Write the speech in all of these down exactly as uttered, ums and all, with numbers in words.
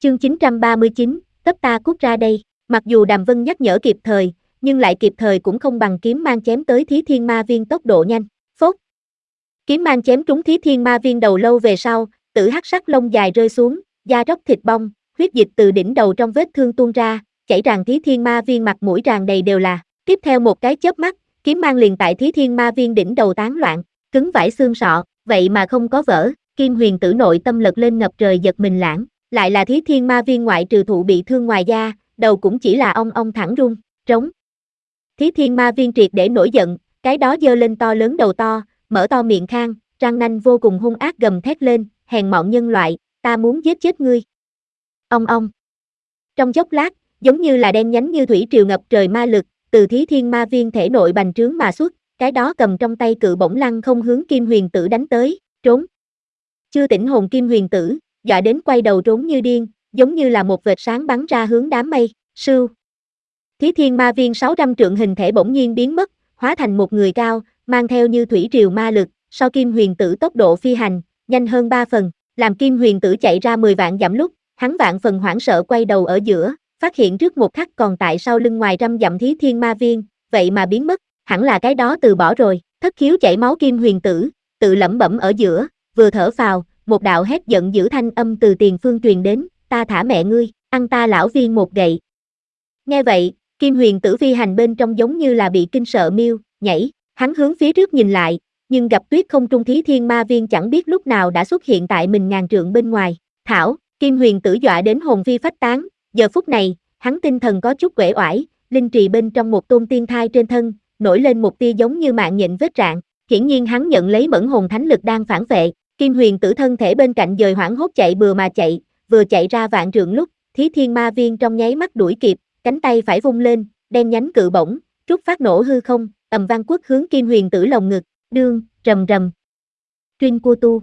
Chương chín trăm ba mươi chín, tấp ta cút ra đây. Mặc dù Đàm Vân nhắc nhở kịp thời, nhưng lại kịp thời cũng không bằng kiếm mang chém tới Thí Thiên Ma Viên tốc độ nhanh. Phốt. Kiếm mang chém trúng Thí Thiên Ma Viên đầu lâu về sau, tử hắc sắc lông dài rơi xuống, da róc thịt bong, huyết dịch từ đỉnh đầu trong vết thương tuôn ra, chảy ràng Thí Thiên Ma Viên mặt mũi tràn đầy đều là. Tiếp theo một cái chớp mắt, kiếm mang liền tại Thí Thiên Ma Viên đỉnh đầu tán loạn, cứng vãi xương sọ, vậy mà không có vỡ. Kim Huyền Tử nội tâm lật lên ngập trời giật mình lãng, lại là Thí Thiên Ma Viên ngoại trừ thụ bị thương ngoài da, đầu cũng chỉ là ong ong thẳng rung, trống. Thí Thiên Ma Viên triệt để nổi giận, cái đó giơ lên to lớn đầu to, mở to miệng khang, răng nanh vô cùng hung ác gầm thét lên, hèn mọn nhân loại, ta muốn giết chết ngươi. Ong ong. Trong chốc lát, giống như là đen nhánh như thủy triều ngập trời ma lực, từ Thí Thiên Ma Viên thể nội bành trướng mà xuất, cái đó cầm trong tay cự bổng lăng không hướng Kim Huyền Tử đánh tới, trốn. Chưa tỉnh hồn Kim Huyền Tử, dọa đến quay đầu trốn như điên, giống như là một vệt sáng bắn ra hướng đám mây, sưu. Thí Thiên Ma Viên sáu trăm trượng hình thể bỗng nhiên biến mất, hóa thành một người cao, mang theo như thủy triều ma lực, so Kim Huyền Tử tốc độ phi hành, nhanh hơn ba phần, làm Kim Huyền Tử chạy ra mười vạn dặm lúc, hắn vạn phần hoảng sợ quay đầu ở giữa, phát hiện trước một khắc còn tại sau lưng ngoài trăm dặm Thí Thiên Ma Viên, vậy mà biến mất, hẳn là cái đó từ bỏ rồi, thất khiếu chảy máu Kim Huyền Tử, tự lẩm bẩm ở giữa, vừa thở phào, một đạo hét giận dữ thanh âm từ tiền phương truyền đến, ta thả mẹ ngươi, ăn ta lão viên một gậy. Nghe vậy, Kim Huyền Tử phi hành bên trong giống như là bị kinh sợ miêu, nhảy, hắn hướng phía trước nhìn lại, nhưng gặp tuyết không trung Thí Thiên Ma Viên chẳng biết lúc nào đã xuất hiện tại mình ngàn trượng bên ngoài, thảo, Kim Huyền Tử dọa đến hồn phi phách tán, giờ phút này, hắn tinh thần có chút uể oải, linh trì bên trong một tôn tiên thai trên thân, nổi lên một tia giống như mạng nhện vết rạn, hiển nhiên hắn nhận lấy mẫn hồn thánh lực đang phản vệ. Kim Huyền Tử thân thể bên cạnh dời hoảng hốt chạy bừa mà chạy, vừa chạy ra vạn trượng lúc, Thí Thiên Ma Viên trong nháy mắt đuổi kịp, cánh tay phải vung lên, đen nhánh cự bổng, rút phát nổ hư không, ầm vang quất hướng Kim Huyền Tử lồng ngực, đương, rầm rầm. Chuyên cua tu.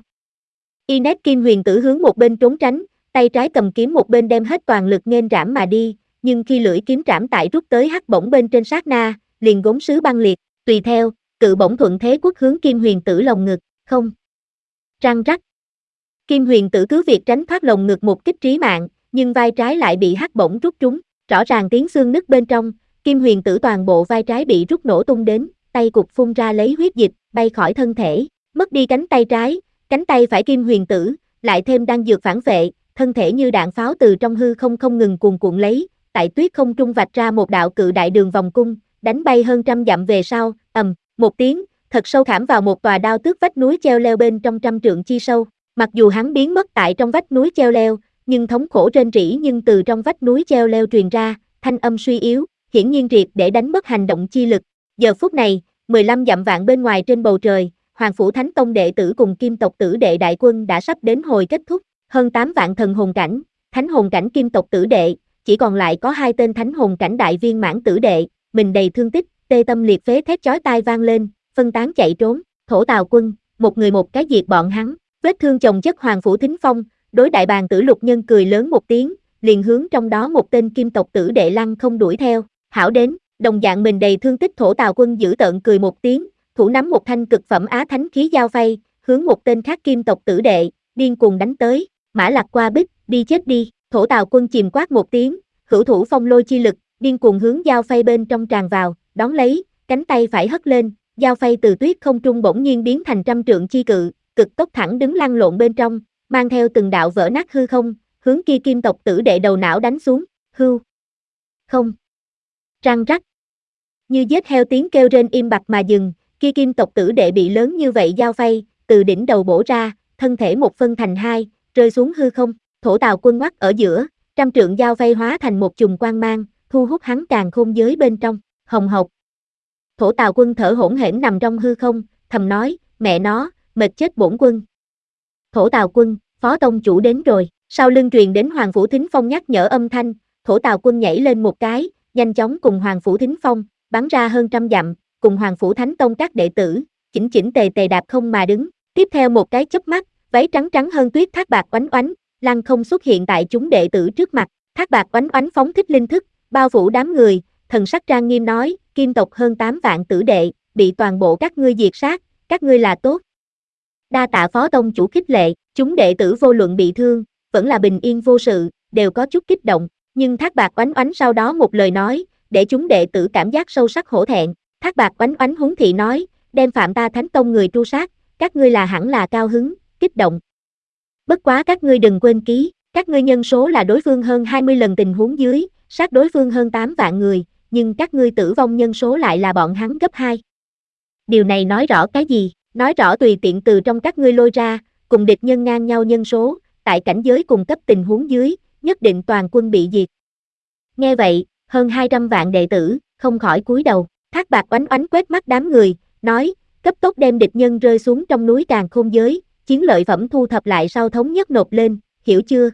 Inet Kim Huyền Tử hướng một bên trốn tránh, tay trái cầm kiếm một bên đem hết toàn lực nghênh trảm mà đi, nhưng khi lưỡi kiếm trảm tại rút tới hắc bổng bên trên sát na, liền gốm sứ băng liệt, tùy theo, cự bổng thuận thế quất hướng Kim Huyền Tử lồng ngực, không. Răng rắc. Kim Huyền Tử cứ việc tránh thoát lồng ngực một kích trí mạng, nhưng vai trái lại bị hắc bổng rút trúng, rõ ràng tiếng xương nứt bên trong, Kim Huyền Tử toàn bộ vai trái bị rút nổ tung đến, tay cục phun ra lấy huyết dịch, bay khỏi thân thể, mất đi cánh tay trái, cánh tay phải Kim Huyền Tử, lại thêm đang dược phản vệ, thân thể như đạn pháo từ trong hư không không ngừng cuồn cuộn lấy, tại tuyết không trung vạch ra một đạo cự đại đường vòng cung, đánh bay hơn trăm dặm về sau, ầm, một tiếng, thật sâu khảm vào một tòa đao tước vách núi treo leo bên trong trăm trượng chi sâu. Mặc dù hắn biến mất tại trong vách núi treo leo, nhưng thống khổ rên rỉ nhưng từ trong vách núi treo leo truyền ra, thanh âm suy yếu, hiển nhiên triệt để đánh mất hành động chi lực. Giờ phút này, mười lăm dặm vạn bên ngoài trên bầu trời, Hoàng Phủ Thánh Tông đệ tử cùng Kim tộc tử đệ đại quân đã sắp đến hồi kết thúc, hơn tám vạn thần hồn cảnh, thánh hồn cảnh Kim tộc tử đệ, chỉ còn lại có hai tên thánh hồn cảnh đại viên mãn tử đệ, mình đầy thương tích, tê tâm liệt phế thét chói tai vang lên, phân tán chạy trốn, Thổ Tào Quân, một người một cái diệt bọn hắn, vết thương chồng chất Hoàng Phủ Thính Phong, đối đại bàng tử Lục Nhân cười lớn một tiếng, liền hướng trong đó một tên Kim tộc tử đệ lăng không đuổi theo, hảo đến, đồng dạng mình đầy thương tích Thổ Tào Quân giữ tợn cười một tiếng, thủ nắm một thanh cực phẩm á thánh khí dao phay, hướng một tên khác Kim tộc tử đệ, điên cuồng đánh tới, mã lạc qua bích, đi chết đi, Thổ Tào Quân chìm quát một tiếng, hữu thủ phong lôi chi lực, điên cuồng hướng dao phay bên trong tràn vào, đón lấy, cánh tay phải hất lên, dao phay từ tuyết không trung bỗng nhiên biến thành trăm trượng chi cự, cực tốc thẳng đứng lăn lộn bên trong, mang theo từng đạo vỡ nát hư không, hướng kia Kim tộc tử đệ đầu não đánh xuống, hưu, không, răng rắc, như giết heo tiếng kêu rên im bặt mà dừng, kia Kim tộc tử đệ bị lớn như vậy dao phay, từ đỉnh đầu bổ ra, thân thể một phân thành hai, rơi xuống hư không, Thổ Tào Quân ngoắt ở giữa, trăm trượng dao phay hóa thành một chùm quang mang, thu hút hắn càn khôn giới bên trong, hồng hộc. Thổ Tào Quân thở hổn hển nằm trong hư không, thầm nói, mẹ nó, mệt chết bổn quân. Thổ Tào Quân, Phó Tông chủ đến rồi, sau lưng truyền đến Hoàng Phủ Thính Phong nhắc nhở âm thanh, Thổ Tào Quân nhảy lên một cái, nhanh chóng cùng Hoàng Phủ Thính Phong, bắn ra hơn trăm dặm, cùng Hoàng Phủ Thánh Tông các đệ tử, chỉnh chỉnh tề tề đạp không mà đứng, tiếp theo một cái chớp mắt, váy trắng trắng hơn tuyết thác bạc oánh oánh, lăng không xuất hiện tại chúng đệ tử trước mặt, thác bạc oánh oánh phóng thích linh thức, bao phủ đám người, thần sắc trang nghiêm nói, Kim tộc hơn tám vạn tử đệ, bị toàn bộ các ngươi diệt sát, các ngươi là tốt. Đa tạ Phó Tông chủ khích lệ, chúng đệ tử vô luận bị thương, vẫn là bình yên vô sự, đều có chút kích động, nhưng Thác Bạt Oánh Oánh sau đó một lời nói, để chúng đệ tử cảm giác sâu sắc hổ thẹn. Thác Bạt Oánh Oánh huống thị nói, đem Phạm ta Thánh Tông người tru sát, các ngươi là hẳn là cao hứng, kích động. Bất quá các ngươi đừng quên ký, các ngươi nhân số là đối phương hơn hai mươi lần tình huống dưới, sát đối phương hơn tám vạn người, nhưng các ngươi tử vong nhân số lại là bọn hắn gấp hai. Điều này nói rõ cái gì? Nói rõ tùy tiện từ trong các ngươi lôi ra, cùng địch nhân ngang nhau nhân số, tại cảnh giới cùng cấp tình huống dưới, nhất định toàn quân bị diệt. Nghe vậy, hơn hai trăm vạn đệ tử, không khỏi cúi đầu. Thác Bạt Oánh Oánh quét mắt đám người, nói, cấp tốc đem địch nhân rơi xuống trong núi Càn Khôn Giới, chiến lợi phẩm thu thập lại sau thống nhất nộp lên, hiểu chưa?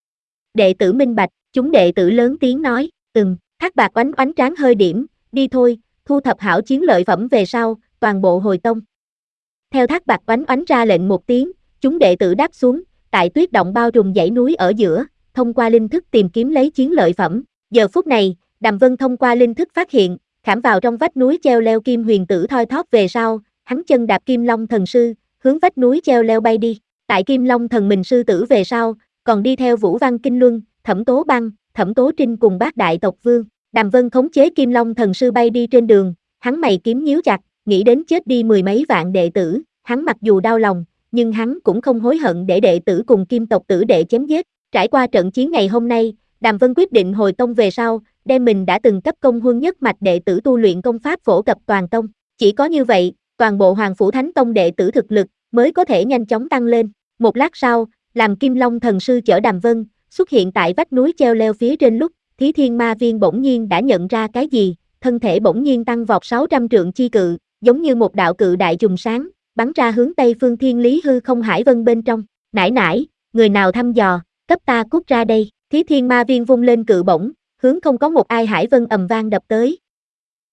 Đệ tử minh bạch, chúng đệ tử lớn tiếng nói, ừm. Thác Bạt Oánh Oánh trán hơi điểm, đi thôi, thu thập hảo chiến lợi phẩm về sau, toàn bộ hồi tông. Theo Thác Bạt Oánh Oánh ra lệnh một tiếng, chúng đệ tử đáp xuống, tại tuyết động bao trùm dãy núi ở giữa, thông qua linh thức tìm kiếm lấy chiến lợi phẩm. Giờ phút này, Đàm Vân thông qua linh thức phát hiện, khảm vào trong vách núi treo leo kim huyền tử thoi thóp về sau, hắn chân đạp Kim Long Thần Sư, hướng vách núi treo leo bay đi. Tại Kim Long Thần mình sư tử về sau, còn đi theo Vũ Văn Kinh Luân, Thẩm Tố Băng, Thẩm Tố Trinh cùng bát đại tộc vương. Đàm Vân khống chế Kim Long Thần Sư bay đi trên đường, hắn mày kiếm nhíu chặt, nghĩ đến chết đi mười mấy vạn đệ tử, hắn mặc dù đau lòng, nhưng hắn cũng không hối hận để đệ tử cùng Kim tộc tử đệ chém giết. Trải qua trận chiến ngày hôm nay, Đàm Vân quyết định hồi tông về sau, đem mình đã từng cấp công huân nhất mạch đệ tử tu luyện công pháp phổ cập toàn tông. Chỉ có như vậy, toàn bộ Hoàng Phủ Thánh Tông đệ tử thực lực mới có thể nhanh chóng tăng lên. Một lát sau, làm Kim Long Thần Sư chở Đàm Vân xuất hiện tại vách núi treo leo phía trên lúc, Thí Thiên Ma Viên bỗng nhiên đã nhận ra cái gì, thân thể bỗng nhiên tăng vọt sáu trăm trượng chi cự, giống như một đạo cự đại trùng sáng, bắn ra hướng Tây Phương Thiên Lý Hư Không Hải Vân bên trong. Nãi nãi, người nào thăm dò, cấp ta cút ra đây. Thí Thiên Ma Viên vung lên cự bổng, hướng không có một ai Hải Vân ầm vang đập tới,